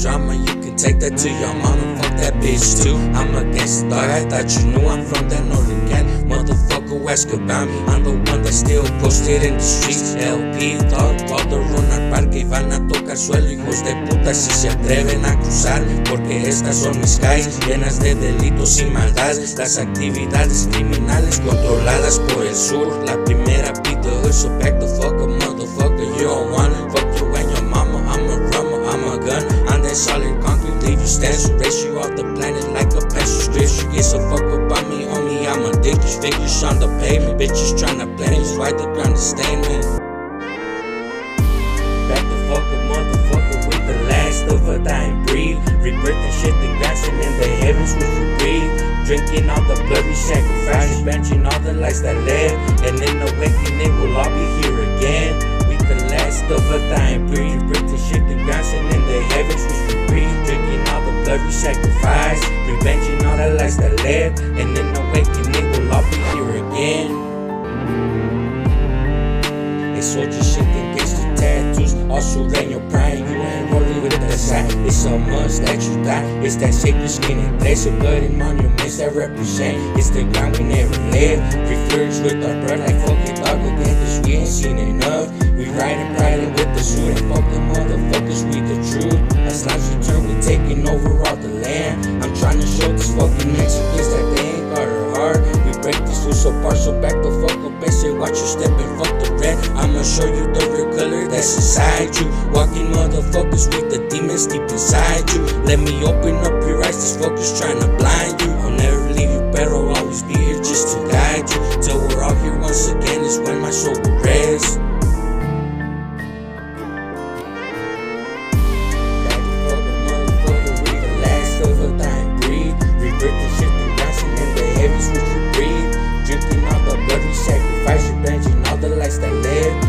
drama, you can take that to your mama. Fuck that bitch too. I'm a gangsta dog, I thought you knew I'm from that northern cat. Motherfucker, ask about me. I'm the one that still posted in the streets. LP, dog, cuando runar parque y van a tocar suelo. Hijos de puta, si se atreven a cruzar, porque estas son mis calles llenas de delitos y maldades. Las actividades criminales controladas por el sur. La primera beat the hood, so back the fuck up, motherfucker. You don't wanna fuck you and your mama. I'm a rummer, I'm a gun. I'm that solid concrete, leave you stand. Race you off the planet like a pencil strip. She gets a fuck about me, homie. I'm addicted. Figures on the pavement, bitches tryna blame me. Why the ground is stained, man? Back the fuck up, motherfucker, with the last of a dying breed. Rebirthing shit and grasping in the heavens which we breathe. Drinking all the blood we sacrificed, benching all the lights that live, and in awakening we'll all be here again. We the last of a dying breed. Rebirthing shit and grasping in the heavens which we breathe. Drinking all the blood we sacrificed, revenging all the lights that live, and in awakening we'll all be here again. It's soldier shit and gangster tattoos, also ran your prime. You ain't rolling with the side. It's so much that you die. It's that sacred skin and place of blood and monuments that represent. It's the ground we never lived. We flourish with our blood like fuck it dog again, cause we ain't seen enough. We riding pride with the suit and fuck the motherfuckers, we the truth. As lives return, we taking over all the land. I'm trying to show these fucking Mexicans that they ain't got her heart. We break these fools apart, so back the fuck up and say watch you step and fuck the red. I'ma show you the real color that's inside you. Walking motherfuckers with the demons deep inside you. Let me open up your eyes, these fuckers trying to blind you. I'll never leave you, but I'll always be here just to guide you. Till we're all here once again is when my soul will rest. Back the fuck up, motherfucker, we the last of a dying breed. Rebirthing shit and dancing in the heavens which we breathe. Drinking all the blood we sacrifice, revenging all the lights that live,